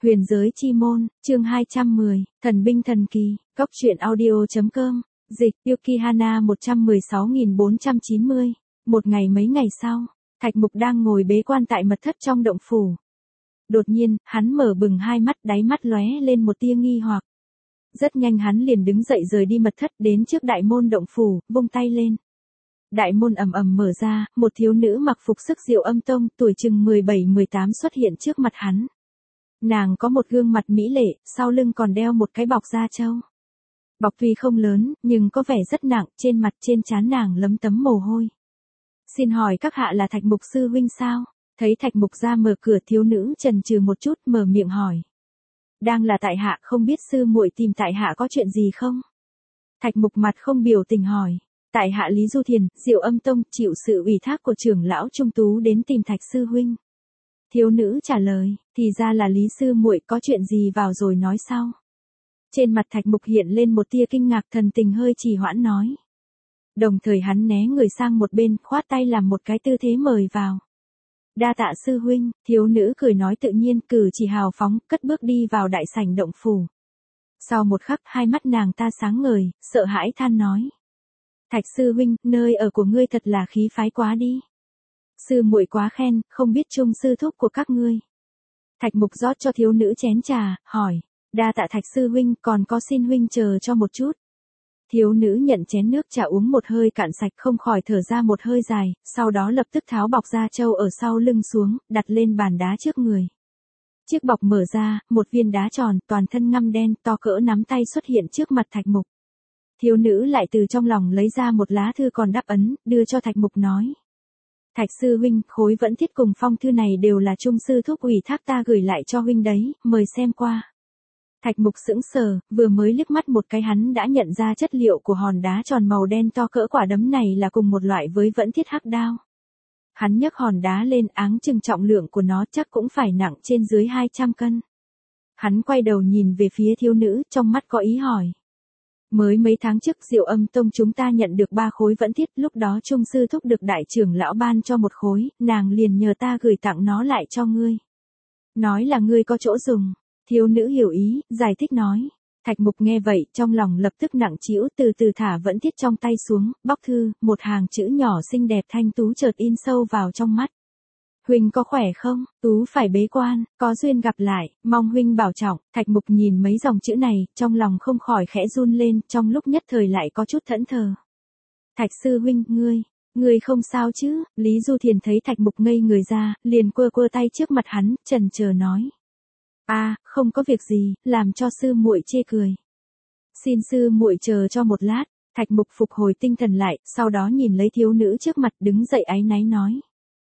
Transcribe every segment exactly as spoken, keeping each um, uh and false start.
Huyền giới chi môn, chương hai trăm mười, thần binh thần kỳ, góc truyện audio.com, dịch, Yukihana một trăm mười sáu nghìn bốn trăm chín mươi. Một ngày mấy ngày sau, Thạch Mục đang ngồi bế quan tại mật thất trong động phủ. Đột nhiên, hắn mở bừng hai mắt, đáy mắt lóe lên một tia nghi hoặc. Rất nhanh hắn liền đứng dậy rời đi mật thất đến trước đại môn động phủ, vung tay lên. Đại môn ầm ầm mở ra, một thiếu nữ mặc phục sức Diệu Âm Tông, tuổi chừng mười bảy mười tám xuất hiện trước mặt hắn. Nàng có một gương mặt mỹ lệ, sau lưng còn đeo một cái bọc da trâu. Bọc tuy không lớn, nhưng có vẻ rất nặng, trên mặt trên trán nàng lấm tấm mồ hôi. Xin hỏi các hạ là Thạch Mục sư huynh sao? Thấy Thạch Mục ra mở cửa, thiếu nữ chần chừ một chút, mở miệng hỏi. Đang là tại hạ, không biết sư muội tìm tại hạ có chuyện gì không? Thạch Mục mặt không biểu tình hỏi. Tại hạ Lý Du Thiền, Diệu Âm Tông, chịu sự ủy thác của trưởng lão Trung Tú đến tìm Thạch sư huynh. Thiếu nữ trả lời, thì ra là Lý sư muội, có chuyện gì vào rồi nói sau. Trên mặt Thạch Mục hiện lên một tia kinh ngạc, thần tình hơi trì hoãn nói. Đồng thời hắn né người sang một bên, khoát tay làm một cái tư thế mời vào. Đa tạ sư huynh, thiếu nữ cười nói tự nhiên, cử chỉ hào phóng, cất bước đi vào đại sảnh động phủ. Sau một khắc, hai mắt nàng ta sáng ngời, sợ hãi than nói. Thạch sư huynh, nơi ở của ngươi thật là khí phái quá đi. Sư muội quá khen, không biết chung sư thúc của các ngươi. Thạch Mục rót cho thiếu nữ chén trà, hỏi. Đa tạ Thạch sư huynh, còn có xin huynh chờ cho một chút. Thiếu nữ nhận chén nước trà uống một hơi cạn sạch, không khỏi thở ra một hơi dài, sau đó lập tức tháo bọc da trâu ở sau lưng xuống, đặt lên bàn đá trước người. Chiếc bọc mở ra, một viên đá tròn, toàn thân ngăm đen, to cỡ nắm tay xuất hiện trước mặt Thạch Mục. Thiếu nữ lại từ trong lòng lấy ra một lá thư còn đắp ấn, đưa cho Thạch Mục nói. Thạch sư huynh, khối vẫn thiết cùng phong thư này đều là trung sư thúc ủy thác ta gửi lại cho huynh đấy, mời xem qua. Thạch Mục sững sờ, vừa mới liếc mắt một cái hắn đã nhận ra chất liệu của hòn đá tròn màu đen to cỡ quả đấm này là cùng một loại với vẫn thiết hắc đao. Hắn nhấc hòn đá lên, áng chừng trọng lượng của nó chắc cũng phải nặng trên dưới hai trăm cân. Hắn quay đầu nhìn về phía thiếu nữ, trong mắt có ý hỏi. Mới mấy tháng trước Diệu Âm Tông chúng ta nhận được ba khối vẫn thiết, lúc đó trung sư thúc được đại trưởng lão ban cho một khối, nàng liền nhờ ta gửi tặng nó lại cho ngươi. Nói là ngươi có chỗ dùng. Thiếu nữ hiểu ý, giải thích nói. Thạch Mục nghe vậy, trong lòng lập tức nặng trĩu, từ từ thả vẫn thiết trong tay xuống, bóc thư, một hàng chữ nhỏ xinh đẹp thanh tú chợt in sâu vào trong mắt. Huynh có khỏe không? Tú phải bế quan, có duyên gặp lại, mong huynh bảo trọng. Thạch Mục nhìn mấy dòng chữ này, trong lòng không khỏi khẽ run lên, trong lúc nhất thời lại có chút thẫn thờ. Thạch sư huynh, ngươi, ngươi không sao chứ? Lý Du Thiền thấy Thạch Mục ngây người ra, liền quơ quơ tay trước mặt hắn, chần chờ nói. A, à, không có việc gì, làm cho sư muội chê cười. Xin sư muội chờ cho một lát. Thạch Mục phục hồi tinh thần lại, sau đó nhìn lấy thiếu nữ trước mặt, đứng dậy áy náy nói.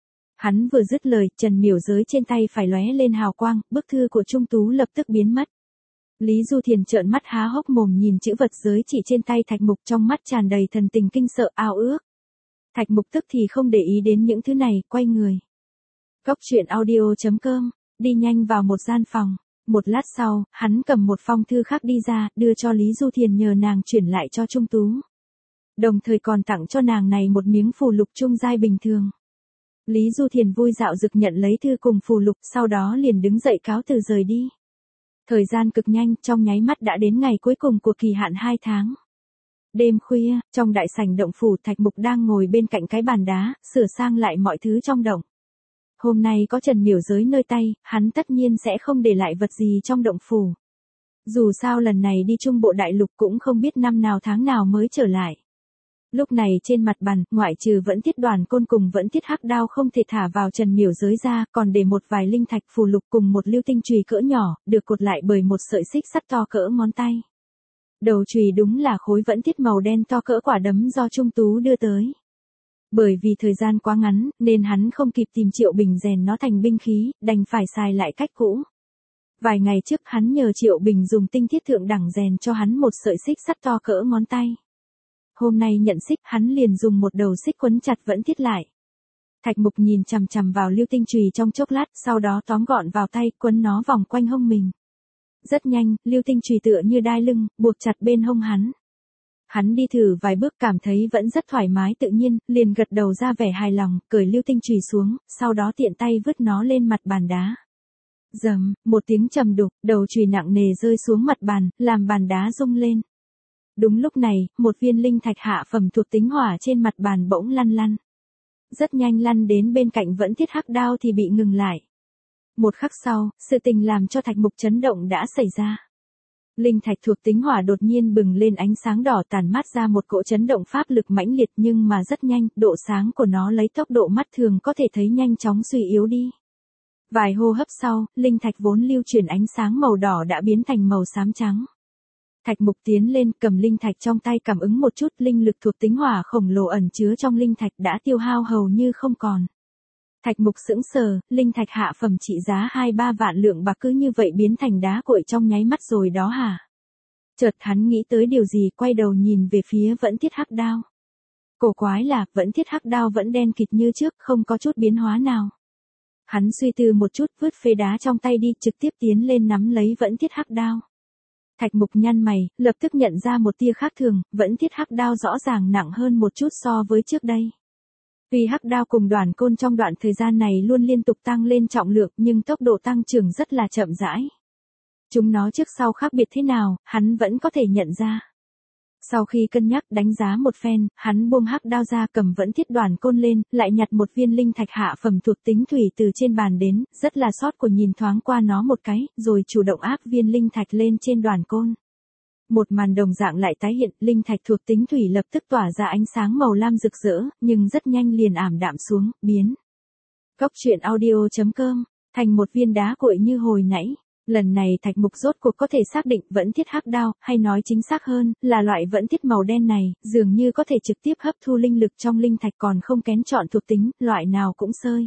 Hắn vừa dứt lời, trần miểu giới trên tay phải lóe lên hào quang, bức thư của Trung Tú lập tức biến mất. Lý Du Thiền trợn mắt há hốc mồm nhìn chữ vật giới chỉ trên tay Thạch Mục, trong mắt tràn đầy thần tình kinh sợ ao ước. Thạch Mục tức thì không để ý đến những thứ này, quay người. Góc truyện audio.com, đi nhanh vào một gian phòng. Một lát sau, hắn cầm một phong thư khác đi ra, đưa cho Lý Du Thiền nhờ nàng chuyển lại cho Trung Tú. Đồng thời còn tặng cho nàng này một miếng phù lục trung giai bình thường. Lý Du Thiền vui dạo dực nhận lấy thư cùng phù lục, sau đó liền đứng dậy cáo từ rời đi. Thời gian cực nhanh, trong nháy mắt đã đến ngày cuối cùng của kỳ hạn hai tháng. Đêm khuya, trong đại sảnh động phủ, Thạch Mục đang ngồi bên cạnh cái bàn đá, sửa sang lại mọi thứ trong động. Hôm nay có Trần Miểu giới nơi tay, hắn tất nhiên sẽ không để lại vật gì trong động phủ. Dù sao lần này đi Trung Bộ Đại Lục cũng không biết năm nào tháng nào mới trở lại. Lúc này trên mặt bàn, ngoại trừ vẫn thiết đoàn côn cùng vẫn thiết hắc đao không thể thả vào Trần Miểu giới ra, còn để một vài linh thạch phù lục cùng một lưu tinh chùy cỡ nhỏ, được cột lại bởi một sợi xích sắt to cỡ ngón tay. Đầu chùy đúng là khối vẫn thiết màu đen to cỡ quả đấm do Trung Tú đưa tới. Bởi vì thời gian quá ngắn, nên hắn không kịp tìm Triệu Bình rèn nó thành binh khí, đành phải xài lại cách cũ. Vài ngày trước hắn nhờ Triệu Bình dùng tinh thiết thượng đẳng rèn cho hắn một sợi xích sắt to cỡ ngón tay. Hôm nay nhận xích, hắn liền dùng một đầu xích quấn chặt vẫn thiết lại. Thạch Mục nhìn chằm chằm vào lưu tinh chùy trong chốc lát, sau đó tóm gọn vào tay, quấn nó vòng quanh hông mình. Rất nhanh, lưu tinh chùy tựa như đai lưng, buộc chặt bên hông hắn. Hắn đi thử vài bước cảm thấy vẫn rất thoải mái tự nhiên, liền gật đầu ra vẻ hài lòng, cởi lưu tinh chùy xuống, sau đó tiện tay vứt nó lên mặt bàn đá. Rầm, một tiếng trầm đục, đầu chùy nặng nề rơi xuống mặt bàn, làm bàn đá rung lên. Đúng lúc này, một viên linh thạch hạ phẩm thuộc tính hỏa trên mặt bàn bỗng lăn lăn. Rất nhanh lăn đến bên cạnh vẫn thiết hắc đao thì bị ngừng lại. Một khắc sau, sự tình làm cho Thạch Mục chấn động đã xảy ra. Linh thạch thuộc tính hỏa đột nhiên bừng lên ánh sáng đỏ tản mát ra một cỗ chấn động pháp lực mãnh liệt nhưng mà rất nhanh, độ sáng của nó lấy tốc độ mắt thường có thể thấy nhanh chóng suy yếu đi. Vài hô hấp sau, linh thạch vốn lưu chuyển ánh sáng màu đỏ đã biến thành màu xám trắng. Thạch Mục tiến lên cầm linh thạch trong tay cảm ứng một chút, linh lực thuộc tính hỏa khổng lồ ẩn chứa trong linh thạch đã tiêu hao hầu như không còn. Thạch Mục sững sờ, linh thạch hạ phẩm trị giá hai ba vạn lượng bạc cứ như vậy biến thành đá cuội trong nháy mắt rồi đó hả? Chợt hắn nghĩ tới điều gì, quay đầu nhìn về phía vẫn thiết hắc đao. Cổ quái là, vẫn thiết hắc đao vẫn đen kịt như trước, không có chút biến hóa nào. Hắn suy tư một chút, vứt phế đá trong tay đi, trực tiếp tiến lên nắm lấy vẫn thiết hắc đao. Thạch Mục nhăn mày, lập tức nhận ra một tia khác thường, vẫn thiết hắc đao rõ ràng nặng hơn một chút so với trước đây. Tuy hắc đao cùng đoàn côn trong đoạn thời gian này luôn liên tục tăng lên trọng lượng nhưng tốc độ tăng trưởng rất là chậm rãi. Chúng nó trước sau khác biệt thế nào, hắn vẫn có thể nhận ra. Sau khi cân nhắc đánh giá một phen, hắn buông hắc đao ra cầm vẫn thiết đoàn côn lên, lại nhặt một viên linh thạch hạ phẩm thuộc tính thủy từ trên bàn đến, rất là sót của nhìn thoáng qua nó một cái, rồi chủ động áp viên linh thạch lên trên đoàn côn. Một màn đồng dạng lại tái hiện, linh thạch thuộc tính thủy lập tức tỏa ra ánh sáng màu lam rực rỡ, nhưng rất nhanh liền ảm đạm xuống, biến. Cốc truyện audio chấm com, thành một viên đá cuội như hồi nãy. Lần này Thạch Mục rốt cuộc có thể xác định vẫn thiết hắc đao, hay nói chính xác hơn, là loại vẫn thiết màu đen này, dường như có thể trực tiếp hấp thu linh lực trong linh thạch còn không kén chọn thuộc tính, loại nào cũng sơi.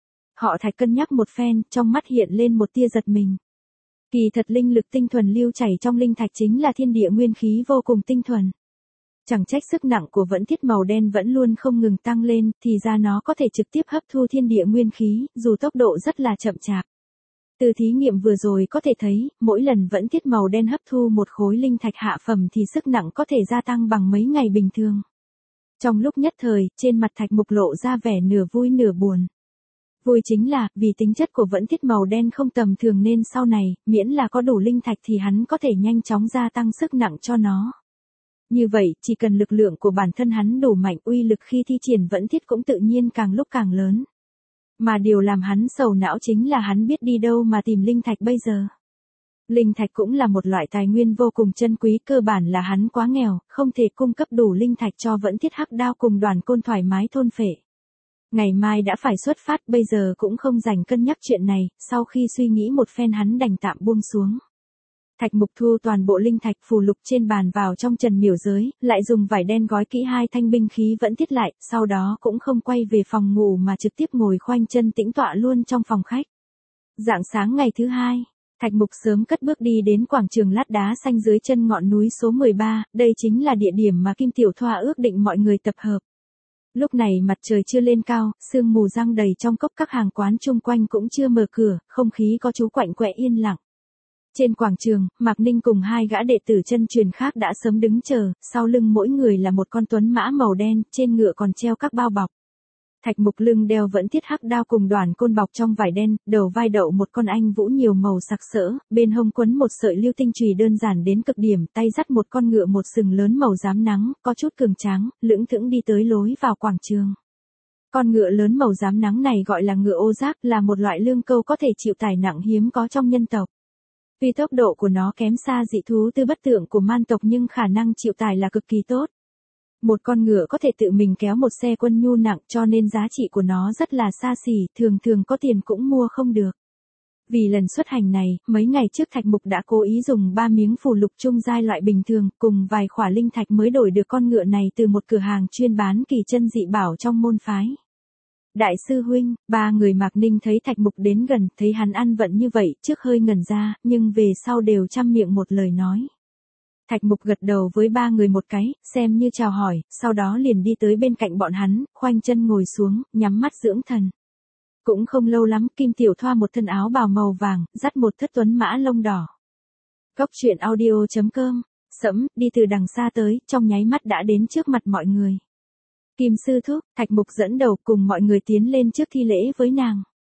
Họ Thạch cân nhắc một phen, trong mắt hiện lên một tia giật mình. Kỳ thật linh lực tinh thuần lưu chảy trong linh thạch chính là thiên địa nguyên khí vô cùng tinh thuần. Chẳng trách sức nặng của vẫn thiết màu đen vẫn luôn không ngừng tăng lên, thì ra nó có thể trực tiếp hấp thu thiên địa nguyên khí, dù tốc độ rất là chậm chạp. Từ thí nghiệm vừa rồi có thể thấy, mỗi lần vẫn thiết màu đen hấp thu một khối linh thạch hạ phẩm thì sức nặng có thể gia tăng bằng mấy ngày bình thường. Trong lúc nhất thời, trên mặt Thạch Mục lộ ra vẻ nửa vui nửa buồn. Vui chính là, vì tính chất của vẫn thiết màu đen không tầm thường nên sau này, miễn là có đủ linh thạch thì hắn có thể nhanh chóng gia tăng sức nặng cho nó. Như vậy, chỉ cần lực lượng của bản thân hắn đủ mạnh, uy lực khi thi triển vẫn thiết cũng tự nhiên càng lúc càng lớn. Mà điều làm hắn sầu não chính là hắn biết đi đâu mà tìm linh thạch bây giờ. Linh thạch cũng là một loại tài nguyên vô cùng chân quý, cơ bản là hắn quá nghèo, không thể cung cấp đủ linh thạch cho vẫn thiết hắc đao cùng đoàn côn thoải mái thôn phệ. Ngày mai đã phải xuất phát, bây giờ cũng không rảnh cân nhắc chuyện này, sau khi suy nghĩ một phen hắn đành tạm buông xuống. Thạch Mục thu toàn bộ linh thạch phù lục trên bàn vào trong trần miểu giới, lại dùng vải đen gói kỹ hai thanh binh khí vẫn thiết lại, sau đó cũng không quay về phòng ngủ mà trực tiếp ngồi khoanh chân tĩnh tọa luôn trong phòng khách. Rạng sáng ngày thứ hai, Thạch Mục sớm cất bước đi đến quảng trường lát đá xanh dưới chân ngọn núi số mười ba, đây chính là địa điểm mà Kim Tiểu Thoa ước định mọi người tập hợp. Lúc này mặt trời chưa lên cao, sương mù giăng đầy trong cốc, các hàng quán chung quanh cũng chưa mở cửa, không khí có chú quạnh quẹ yên lặng. Trên quảng trường, Mạc Ninh cùng hai gã đệ tử chân truyền khác đã sớm đứng chờ, sau lưng mỗi người là một con tuấn mã màu đen, trên ngựa còn treo các bao bọc. Thạch Mục lưng đeo vẫn thiết hắc đao cùng đoàn côn bọc trong vải đen, đầu vai đậu một con anh vũ nhiều màu sặc sỡ, bên hông quấn một sợi lưu tinh chùy đơn giản đến cực điểm, tay dắt một con ngựa một sừng lớn màu rám nắng, có chút cường tráng, lững thững đi tới lối vào quảng trường. Con ngựa lớn màu rám nắng này gọi là ngựa ô giác, là một loại lương câu có thể chịu tải nặng hiếm có trong nhân tộc. Tuy tốc độ của nó kém xa dị thú tư bất tượng của man tộc nhưng khả năng chịu tải là cực kỳ tốt. Một con ngựa có thể tự mình kéo một xe quân nhu nặng cho nên giá trị của nó rất là xa xỉ, thường thường có tiền cũng mua không được. Vì lần xuất hành này, mấy ngày trước Thạch Mục đã cố ý dùng ba miếng phù lục trung giai loại bình thường cùng vài khỏa linh thạch mới đổi được con ngựa này từ một cửa hàng chuyên bán kỳ chân dị bảo trong môn phái. Đại sư huynh, ba người Mạc Ninh thấy Thạch Mục đến gần, thấy hắn ăn vận như vậy, trước hơi ngẩn ra, nhưng về sau đều chăm miệng một lời nói. Thạch Mục gật đầu với ba người một cái, xem như chào hỏi, sau đó liền đi tới bên cạnh bọn hắn, khoanh chân ngồi xuống, nhắm mắt dưỡng thần. Cũng không lâu lắm, Kim Tiểu Thoa một thân áo bào màu vàng, dắt một thất tuấn mã lông đỏ. Cốc truyện audio chấm com, sẫm, đi từ đằng xa tới, trong nháy mắt đã đến trước mặt mọi người. Kim sư thúc, Thạch Mục dẫn đầu cùng mọi người tiến lên trước thi lễ với nàng.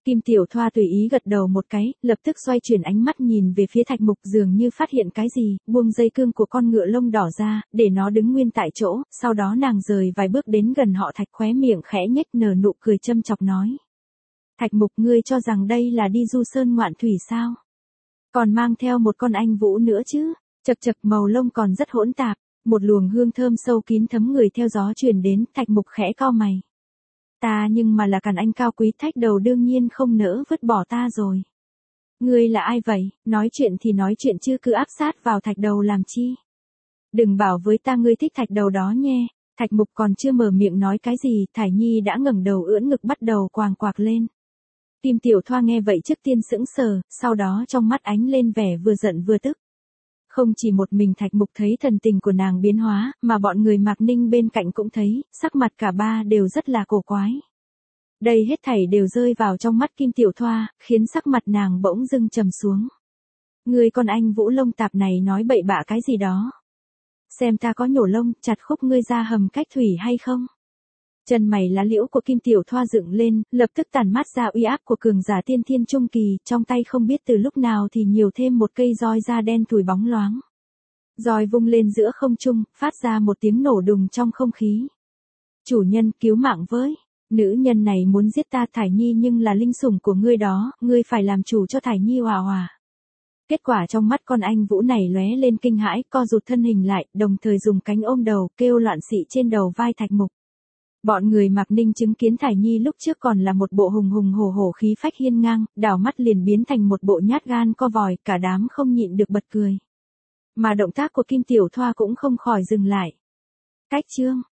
Kim Tiểu Thoa tùy ý gật đầu một cái, lập tức xoay chuyển ánh mắt nhìn về phía Thạch Mục, dường như phát hiện cái gì, buông dây cương của con ngựa lông đỏ ra, để nó đứng nguyên tại chỗ, sau đó nàng rời vài bước đến gần họ Thạch, khóe miệng khẽ nhếch nở nụ cười châm chọc nói. Thạch Mục, ngươi cho rằng đây là đi du sơn ngoạn thủy sao? Còn mang theo một con anh vũ nữa chứ? Chật chật, màu lông còn rất hỗn tạp, một luồng hương thơm sâu kín thấm người theo gió truyền đến. Thạch Mục khẽ cau mày. Ta nhưng mà là càn anh cao quý Thạch Đầu đương nhiên không nỡ vứt bỏ ta rồi. Ngươi là ai vậy? Nói chuyện thì nói chuyện chứ cứ áp sát vào Thạch Đầu làm chi? Đừng bảo với ta ngươi thích Thạch Đầu đó nhé. Thạch Mục còn chưa mở miệng nói cái gì, Thải Nhi đã ngẩng đầu ưỡn ngực bắt đầu quàng quạc lên. Kim Tiểu Thoa nghe vậy trước tiên sững sờ, sau đó trong mắt ánh lên vẻ vừa giận vừa tức. Không chỉ một mình Thạch Mục thấy thần tình của nàng biến hóa, mà bọn người Mạc Ninh bên cạnh cũng thấy, sắc mặt cả ba đều rất là cổ quái. Đây hết thảy đều rơi vào trong mắt Kim Tiểu Thoa, khiến sắc mặt nàng bỗng dưng trầm xuống. Người con anh vũ lông tạp này nói bậy bạ cái gì đó. Xem ta có nhổ lông, chặt khúc ngươi ra hầm cách thủy hay không? Chân mày lá liễu của Kim Tiểu Thoa dựng lên, lập tức tản mát ra uy áp của cường giả tiên thiên trung kỳ, trong tay không biết từ lúc nào thì nhiều thêm một cây roi da đen thủi bóng loáng. Roi vung lên giữa không trung, phát ra một tiếng nổ đùng trong không khí. Chủ nhân, cứu mạng với, nữ nhân này muốn giết ta Thải Nhi nhưng là linh sủng của ngươi đó, ngươi phải làm chủ cho Thải Nhi hòa hòa. Kết quả trong mắt con anh vũ này lóe lên kinh hãi, co rụt thân hình lại, đồng thời dùng cánh ôm đầu, kêu loạn xị trên đầu vai Thạch Mục. Bọn người Mạc Ninh chứng kiến Thải Nhi lúc trước còn là một bộ hùng hùng hổ hổ khí phách hiên ngang, đảo mắt liền biến thành một bộ nhát gan co vòi, cả đám không nhịn được bật cười. Mà động tác của Kim Tiểu Thoa cũng không khỏi dừng lại. Cách chương